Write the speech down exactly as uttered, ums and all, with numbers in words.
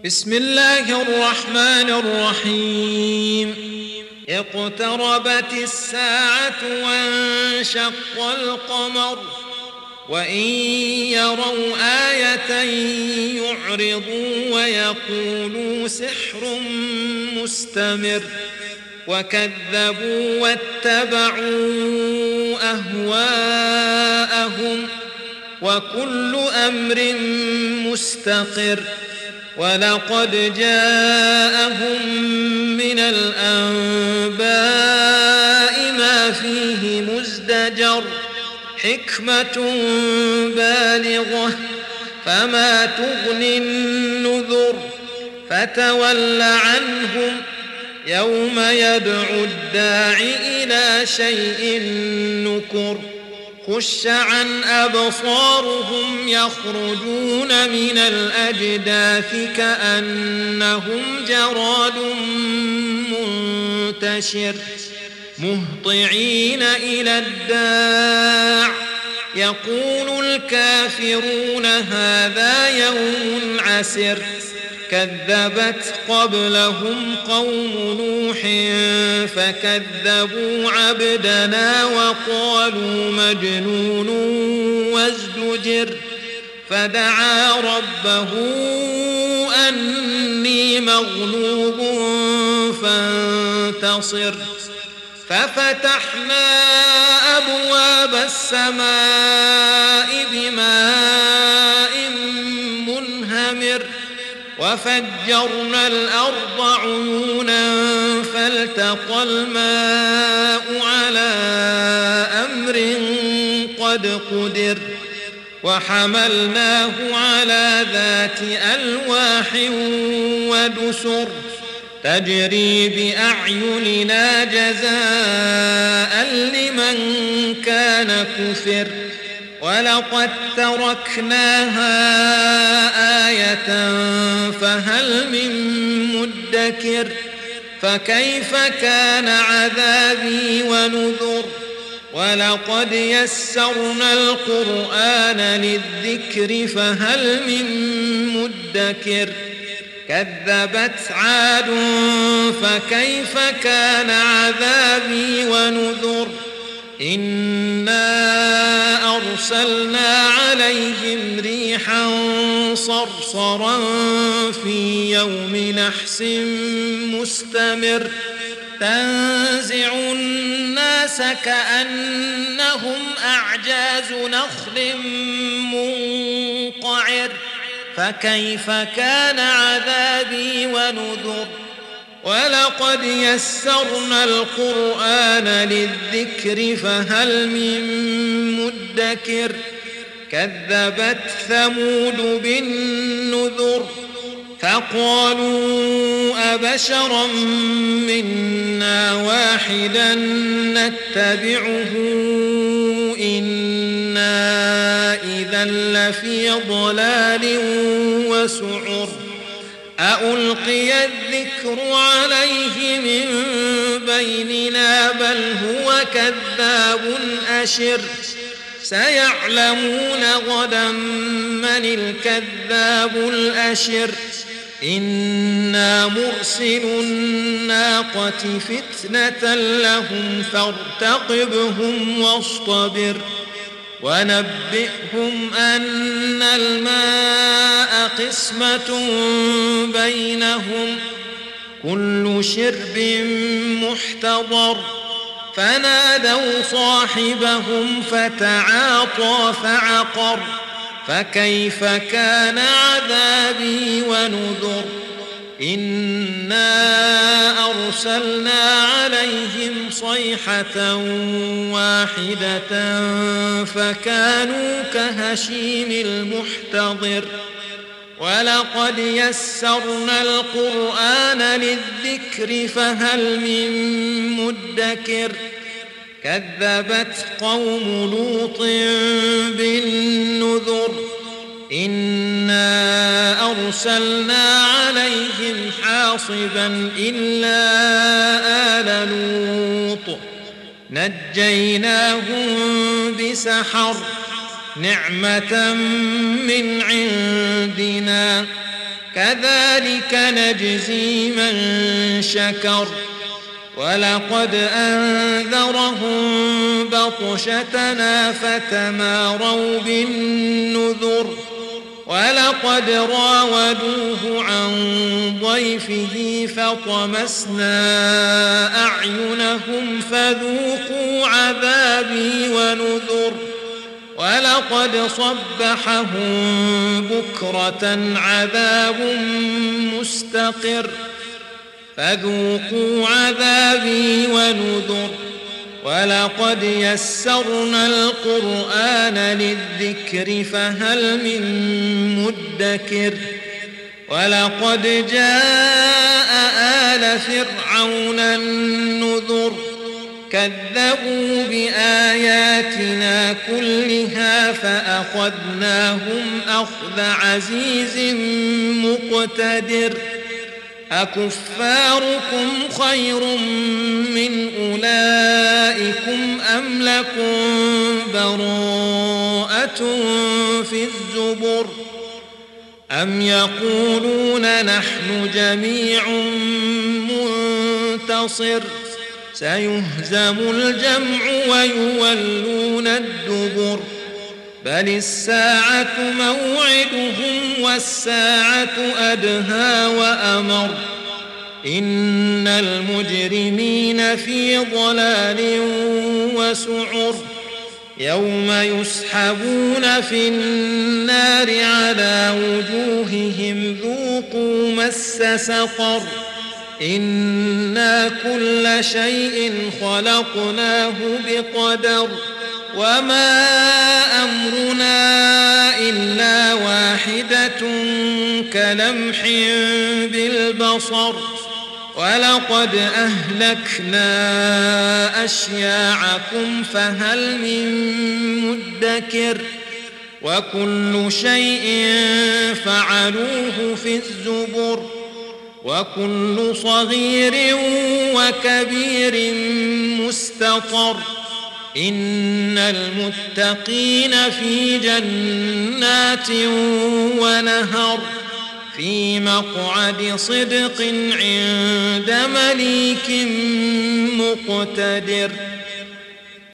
بسم الله الرحمن الرحيم اقتربت الساعة وانشق القمر وإن يروا آية يعرضوا ويقولوا سحر مستمر وكذبوا واتبعوا أهواءهم وكل أمر مستقر ولقد جاءهم من الأنباء ما فيه مزدجر حكمة بالغة فما تغني النذر فتول عنهم يوم يدعو الداع إلى شيء نكر خش عن أبصارهم يخرجون من الأجداث كأنهم جراد منتشر مهطعين إلى الداع يقول الكافرون هذا يوم عسر كذبت قبلهم قوم نوح فكذبوا عبدنا وقالوا مجنون وازدجر فدعا ربه أني مغلوب فانتصر ففتحنا أبواب السماء بماء منهمر وفجرنا الأرض عيونا فالتقى الماء على أمر قد قدر وحملناه على ذات ألواح ودسر تجري بأعيننا جزاء لمن كان كفر ولقد تركناها آية فهل من مدكر فكيف كان عذابي ونذر ولقد يسرنا القرآن للذكر فهل من مدكر كذبت عاد فكيف كان عذابي ونذر إنا أرسلنا عليهم ريحا صرصرا في يوم نحس مستمر تنزع الناس كأنهم أعجاز نخل منقعر فكيف كان عذابي ونذر ولقد يسرنا القرآن للذكر فهل من مدكر كذبت ثمود بالنذر فقالوا أبشرا منا واحدا نتبعه إنا إذا لفي ضلال وسعر أألقي الذكر عليه من بيننا بل هو كذاب أشر سيعلمون غدا من الكذاب الأشر إنا مرسل الناقة فتنة لهم فارتقبهم واصطبر ونبئهم أن الماء قسمة بينهم كل شرب محتضر فنادوا صاحبهم فتعاطى فعقر فكيف كان عذابي ونذر إنا أرسلنا عليهم صيحة واحدة فكانوا كهشيم المحتضر ولقد يسرنا القرآن للذكر فهل من مدكر كذبت قوم لوط بالنذر إنا أرسلنا عليهم حاصبا إلا آل لوط نجيناهم بسحر نعمة من عندنا كذلك نجزي من شكر ولقد أنذرهم بطشتنا فتماروا بالنذر ولقد راودوه عن ضيفه فطمسنا أعينهم فذوقوا عذابي ونذر ولقد صبحهم بكرة عذاب مستقر فذوقوا عذابي ونذر ولقد يسرنا القرآن للذكر فهل من مدكر ولقد جاء آل فرعون النذر كذبوا بآياتنا كلها فأخذناهم أخذ عزيز مقتدر أكفاركم خير من أولئكم أم لكم براءة في الزبر أم يقولون نحن جميع منتصر سيهزم الجمع ويولون الدبر بل الساعة موعدهم والساعة أدهى وأمر إن المجرمين في ضلال وسعر يوم يسحبون في النار على وجوههم ذوقوا مس سقر إنا كل شيء خلقناه بقدر وما أمرنا إلا واحدة كلمح بالبصر ولقد أهلكنا أشياعكم فهل من مدكر وكل شيء فعلوه في الزبر وكل صغير وكبير مستطر إن المتقين في جنات ونهر في مقعد صدق عند مليك مقتدر.